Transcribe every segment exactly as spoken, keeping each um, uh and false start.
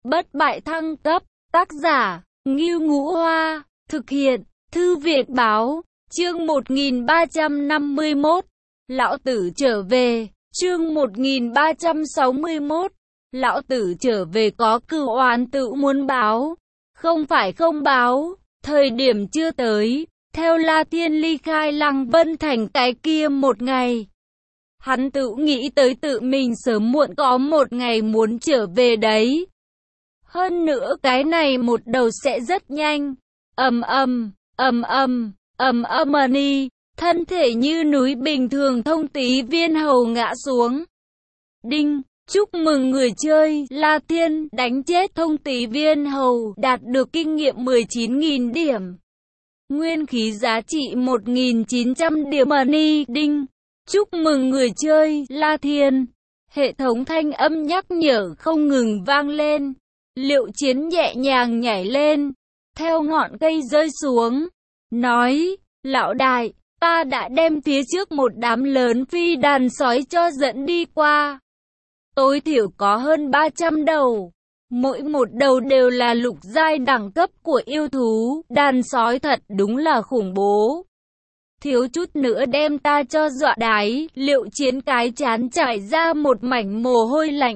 Bất bại thăng cấp, tác giả, Ngưu Ngũ Hoa, thực hiện, Thư viện Báo, chương một nghìn ba trăm năm mươi mốt, Lão Tử trở về, chương một nghìn ba trăm sáu mươi mốt, Lão Tử trở về có cửu oán tự muốn báo, không phải không báo, thời điểm chưa tới, theo La Thiên ly khai Lăng Vân Thành cái kia một ngày. Hắn tự nghĩ tới tự mình sớm muộn có một ngày muốn trở về đấy. Hơn nữa cái này một đầu sẽ rất nhanh. Ầm ầm, ầm ầm, ầm ầm ni, thân thể như núi bình thường Thông Tý Viên Hầu ngã xuống. Đinh, chúc mừng người chơi, La Thiên đánh chết Thông Tý Viên Hầu, đạt được kinh nghiệm mười chín nghìn điểm. Nguyên khí giá trị một nghìn chín trăm điểm ni. Đinh, chúc mừng người chơi, La Thiên. Hệ thống thanh âm nhắc nhở không ngừng vang lên. Liệu Chiến nhẹ nhàng nhảy lên, theo ngọn cây rơi xuống, nói, lão đại, ta đã đem phía trước một đám lớn phi đàn sói cho dẫn đi qua. Tối thiểu có hơn ba trăm đầu, mỗi một đầu đều là lục giai đẳng cấp của yêu thú, đàn sói thật đúng là khủng bố. Thiếu chút nữa đem ta cho dọa đái, Liệu Chiến cái chán trải ra một mảnh mồ hôi lạnh.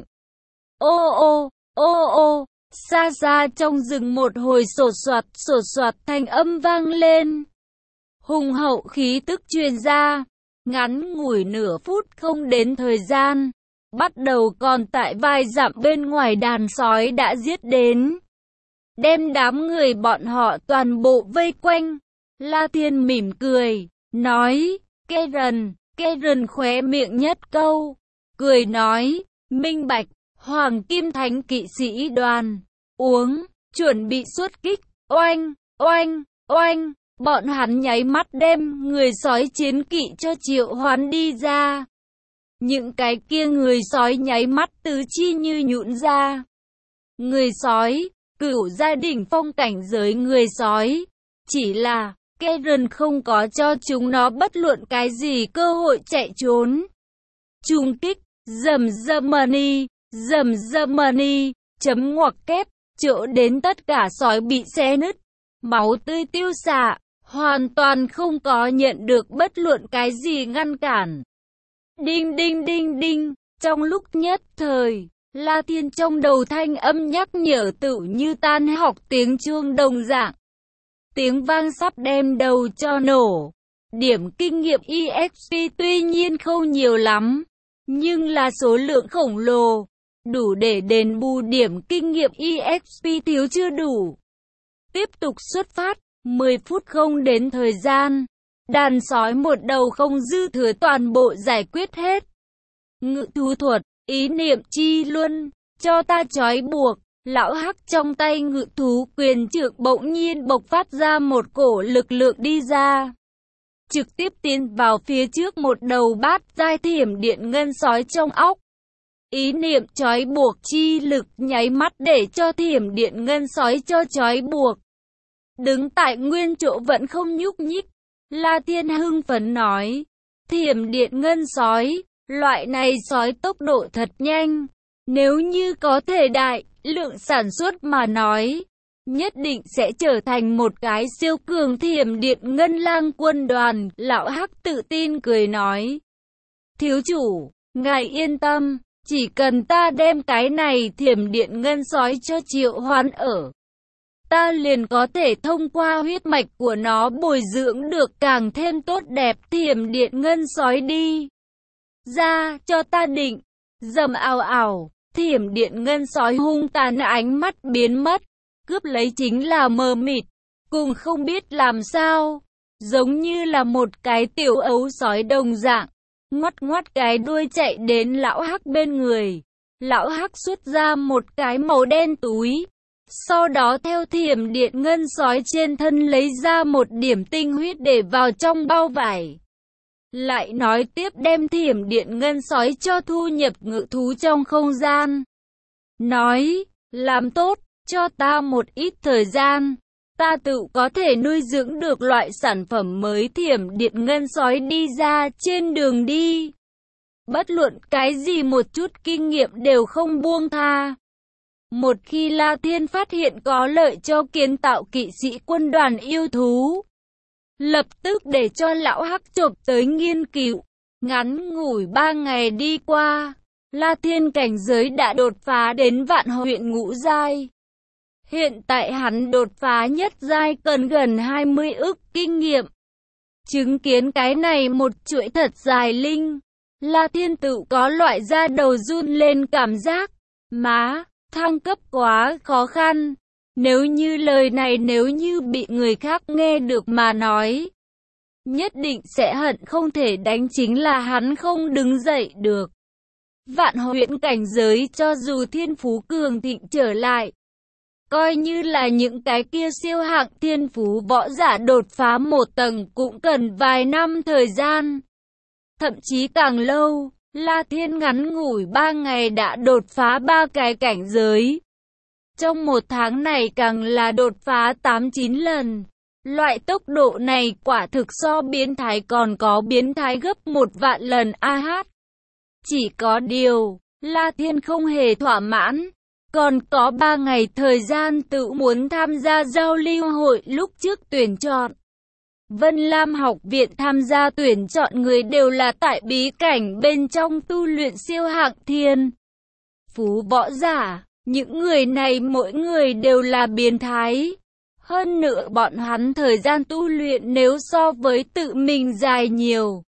Ô ô, ô ô. Xa xa trong rừng một hồi sột soạt sột soạt thanh âm vang lên. Hùng hậu khí tức truyền ra. Ngắn ngủi nửa phút không đến thời gian. Bắt đầu còn tại vài dặm bên ngoài đàn sói đã giết đến. Đem đám người bọn họ toàn bộ vây quanh. La Thiên mỉm cười, nói, kê rần, kê rần khóe miệng nhất câu. Cười nói, minh bạch. Hoàng Kim Thánh kỵ sĩ đoàn, uống, chuẩn bị xuất kích, oanh, oanh, oanh, bọn hắn nháy mắt đem người sói chiến kỵ cho triệu hoán đi ra. Những cái kia người sói nháy mắt tứ chi như nhũn ra. Người sói, cửu gia đỉnh phong cảnh giới người sói, chỉ là, Karen không có cho chúng nó bất luận cái gì cơ hội chạy trốn. Trung kích, rầm rầm ni. Dầm dầm ni, chấm ngoặc kép, chỗ đến tất cả sói bị xé nứt, máu tươi tiêu xạ, hoàn toàn không có nhận được bất luận cái gì ngăn cản. Đinh đinh đinh đinh, trong lúc nhất thời, La Thiên trong đầu thanh âm nhắc nhở tự như tan học tiếng chuông đồng dạng. Tiếng vang sắp đem đầu cho nổ. Điểm kinh nghiệm e ích pê tuy nhiên không nhiều lắm, nhưng là số lượng khổng lồ. Đủ để đền bù điểm kinh nghiệm e ích pê thiếu chưa đủ. Tiếp tục xuất phát, mười phút không đến thời gian. Đàn sói một đầu không dư thừa toàn bộ giải quyết hết. Ngự thú thuật, ý niệm chi luân, cho ta trói buộc. Lão Hắc trong tay ngự thú quyền trượng bỗng nhiên bộc phát ra một cổ lực lượng đi ra. Trực tiếp tiến vào phía trước một đầu bát giai thiểm điện ngân sói trong óc. Ý niệm trói buộc chi lực nháy mắt để cho thiểm điện ngân sói cho trói buộc. Đứng tại nguyên chỗ vẫn không nhúc nhích. La Thiên hưng phấn nói. Thiểm điện ngân sói, loại này sói tốc độ thật nhanh. Nếu như có thể đại lượng sản xuất mà nói, nhất định sẽ trở thành một cái siêu cường thiểm điện ngân lang quân đoàn. Lão Hắc tự tin cười nói. Thiếu chủ, ngài yên tâm. Chỉ cần ta đem cái này thiểm điện ngân sói cho triệu hoán ở, ta liền có thể thông qua huyết mạch của nó bồi dưỡng được càng thêm tốt đẹp thiểm điện ngân sói đi. Ra, cho ta định. Dầm ào ào, thiểm điện ngân sói hung tàn ánh mắt biến mất, cướp lấy chính là mờ mịt, cùng không biết làm sao, giống như là một cái tiểu ấu sói đồng dạng. Ngoắt ngoắt cái đuôi chạy đến lão Hắc bên người. Lão Hắc xuất ra một cái màu đen túi. Sau đó theo thiểm điện ngân sói trên thân lấy ra một điểm tinh huyết để vào trong bao vải. Lại nói tiếp đem thiểm điện ngân sói cho thu nhập ngự thú trong không gian. Nói, làm tốt, cho ta một ít thời gian. Ta tự có thể nuôi dưỡng được loại sản phẩm mới thiểm điện ngân sói đi ra trên đường đi. Bất luận cái gì một chút kinh nghiệm đều không buông tha. Một khi La Thiên phát hiện có lợi cho kiến tạo kỵ sĩ quân đoàn yêu thú, lập tức để cho lão hắc chộp tới nghiên cứu. Ngắn ngủi ba ngày đi qua, La Thiên cảnh giới đã đột phá đến vạn huyện ngũ giai. Hiện tại hắn đột phá nhất giai cần gần hai mươi ức kinh nghiệm. Chứng kiến cái này một chuỗi thật dài linh, La Thiên tự có loại da đầu run lên cảm giác, má, thăng cấp quá khó khăn. Nếu như lời này nếu như bị người khác nghe được mà nói, nhất định sẽ hận không thể đánh, chính là hắn không đứng dậy được. Vạn huyện cảnh giới cho dù thiên phú cường thịnh trở lại, coi như là những cái kia siêu hạng thiên phú võ giả đột phá một tầng cũng cần vài năm thời gian. Thậm chí càng lâu, La Thiên ngắn ngủi ba ngày đã đột phá ba cái cảnh giới. Trong một tháng này càng là đột phá tám chín lần. Loại tốc độ này quả thực so biến thái còn có biến thái gấp một vạn lần a hát. Chỉ có điều, La Thiên không hề thỏa mãn. Còn có ba ngày thời gian tự muốn tham gia giao lưu hội lúc trước tuyển chọn. Vân Lam học viện tham gia tuyển chọn người đều là tại bí cảnh bên trong tu luyện siêu hạng thiên phú võ giả. Những người này mỗi người đều là biến thái. Hơn nữa bọn hắn thời gian tu luyện nếu so với tự mình dài nhiều.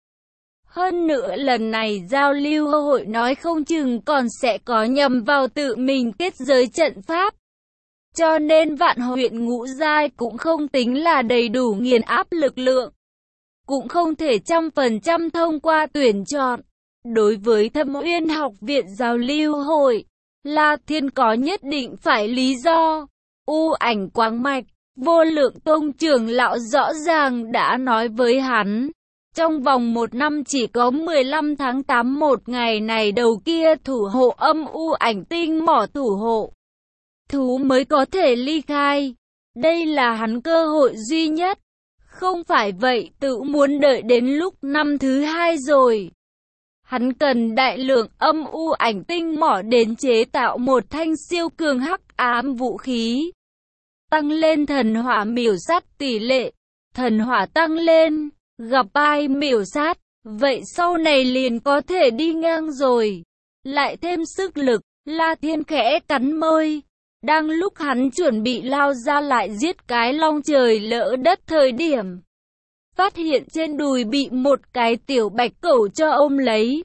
Hơn nữa lần này giao lưu hội nói không chừng còn sẽ có nhằm vào tự mình kết giới trận pháp. Cho nên vạn huyện ngũ giai cũng không tính là đầy đủ nghiền áp lực lượng. Cũng không thể trăm phần trăm thông qua tuyển chọn. Đối với Thâm Uyên học viện giao lưu hội, La Thiên có nhất định phải lý do. U Ảnh Quang Mạch, Vô Lượng Tông trưởng lão rõ ràng đã nói với hắn. Trong vòng một năm chỉ có mười lăm tháng tám một ngày này đầu kia thủ hộ âm u ảnh tinh mỏ thủ hộ thú mới có thể ly khai. Đây là hắn cơ hội duy nhất. Không phải vậy tự muốn đợi đến lúc năm thứ hai rồi. Hắn cần đại lượng âm u ảnh tinh mỏ đến chế tạo một thanh siêu cường hắc ám vũ khí. Tăng lên thần hỏa miểu sát tỷ lệ. Thần hỏa tăng lên, gặp ai miểu sát, vậy sau này liền có thể đi ngang rồi. Lại thêm sức lực, La Thiên khẽ cắn môi. Đang lúc hắn chuẩn bị lao ra lại giết cái long trời lỡ đất thời điểm, phát hiện trên đùi bị một cái tiểu bạch cẩu cho ôm lấy.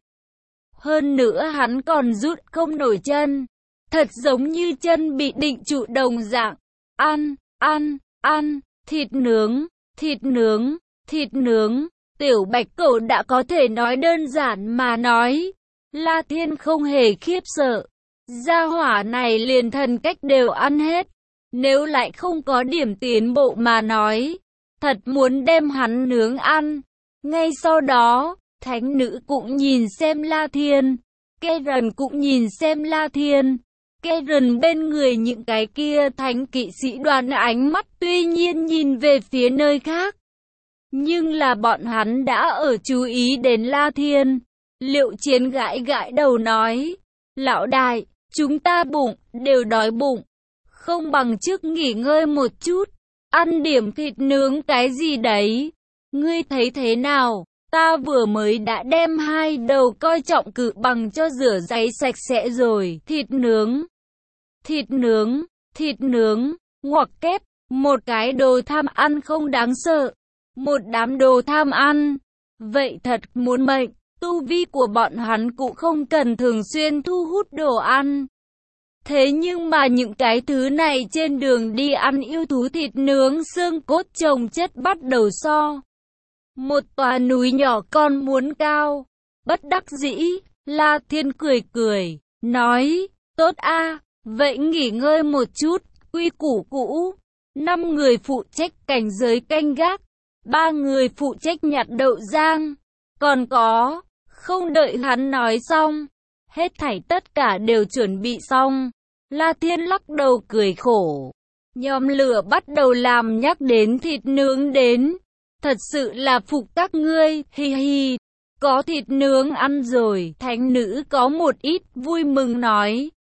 Hơn nữa hắn còn rút không nổi chân, thật giống như chân bị định trụ đồng dạng. Ăn, ăn, ăn, thịt nướng, thịt nướng, thịt nướng. Tiểu bạch cẩu đã có thể nói đơn giản mà nói. La Thiên không hề khiếp sợ. Gia hỏa này liền thần cách đều ăn hết. Nếu lại không có điểm tiến bộ mà nói, thật muốn đem hắn nướng ăn. Ngay sau đó, thánh nữ cũng nhìn xem La Thiên. Karen cũng nhìn xem La Thiên. Karen bên người những cái kia thánh kỵ sĩ đoàn ánh mắt tuy nhiên nhìn về phía nơi khác. Nhưng là bọn hắn đã ở chú ý đến La Thiên. Liệu Chiến gãi gãi đầu nói, lão đại, chúng ta bụng, đều đói bụng. Không bằng trước nghỉ ngơi một chút, ăn điểm thịt nướng cái gì đấy. Ngươi thấy thế nào? Ta vừa mới đã đem hai đầu coi trọng cự bằng cho rửa giấy sạch sẽ rồi. Thịt nướng, thịt nướng, thịt nướng, ngoặc kép, một cái đồ tham ăn không đáng sợ. Một đám đồ tham ăn. Vậy thật muốn mệnh. Tu vi của bọn hắn cũng không cần thường xuyên thu hút đồ ăn. Thế nhưng mà những cái thứ này trên đường đi ăn yêu thú thịt nướng xương cốt chồng chất bắt đầu so. Một tòa núi nhỏ còn muốn cao. Bất đắc dĩ, La Thiên cười cười, nói, tốt a, vậy nghỉ ngơi một chút, quy củ cũ. Năm người phụ trách cảnh giới canh gác, ba người phụ trách nhặt đậu rang. Còn có, không đợi hắn nói xong, hết thảy tất cả đều chuẩn bị xong. La Thiên lắc đầu cười khổ. Nhóm lửa bắt đầu làm nhắc đến thịt nướng đến. Thật sự là phục các ngươi, hi hi. Có thịt nướng ăn rồi, thánh nữ có một ít vui mừng nói.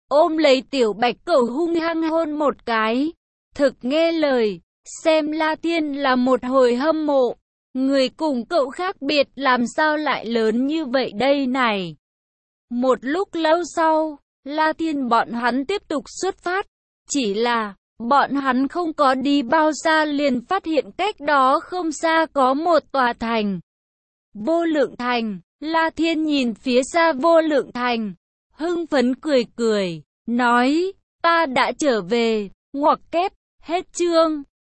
ôm lấy tiểu bạch cẩu hung hăng hôn một cái. Thực nghe lời, xem La Thiên là một hồi hâm mộ. Người cùng cậu khác biệt làm sao lại lớn như vậy đây này. Một lúc lâu sau, La Thiên bọn hắn tiếp tục xuất phát. Chỉ là, bọn hắn không có đi bao xa liền phát hiện cách đó không xa có một tòa thành. Vô Lượng Thành. La Thiên nhìn phía xa Vô Lượng Thành, hưng phấn cười cười, nói, ta đã trở về, ngoặc kép, hết chương.